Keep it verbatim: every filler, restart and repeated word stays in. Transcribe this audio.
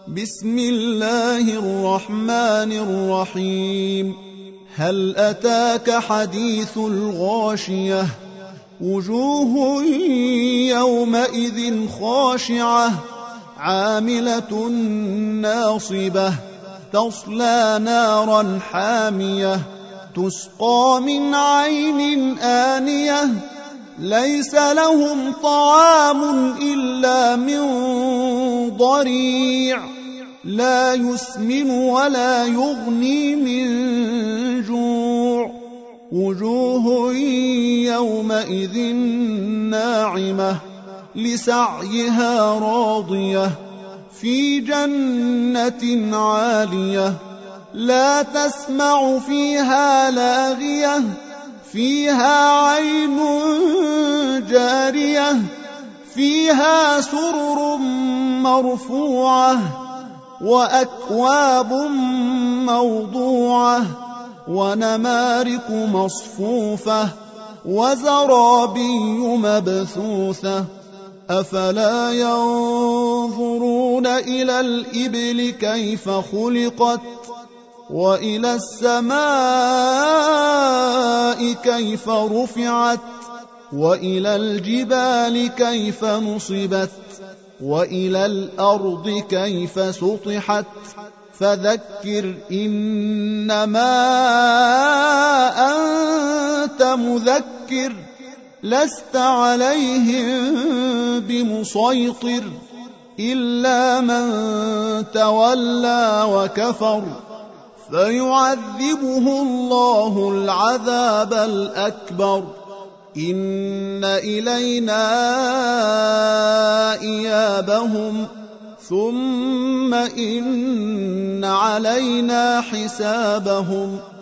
بسم الله الرحمن الرحيم. هل أتاك حديث الغاشية؟ وجوه يومئذ خاشعة عاملة ناصبة تصلى نارا حامية تسقى من عين آنية ليس لهم طعام إلا من ضريع لا يسمن ولا يغني من جوع. وجوه يومئذ ناعمة لسعيها راضية في جنة عالية لا تسمع فيها لاغية فيها عين جارية فيها سرر مرفوعة وأكواب موضوعة ونمارق مصفوفة وزرابي مبثوثة. أفلا ينظرون إلى الإبل كيف خلقت وإلى السماء كيف رفعت وإلى الجبال كيف نصبت وإلى الأرض كيف سطحت فذكر إنما أنت مذكر لست عليهم بمسيطر إلا من تولى وكفر فيعذبه الله العذاب الأكبر. إن إلينا إيابهم ثم إن علينا حسابهم.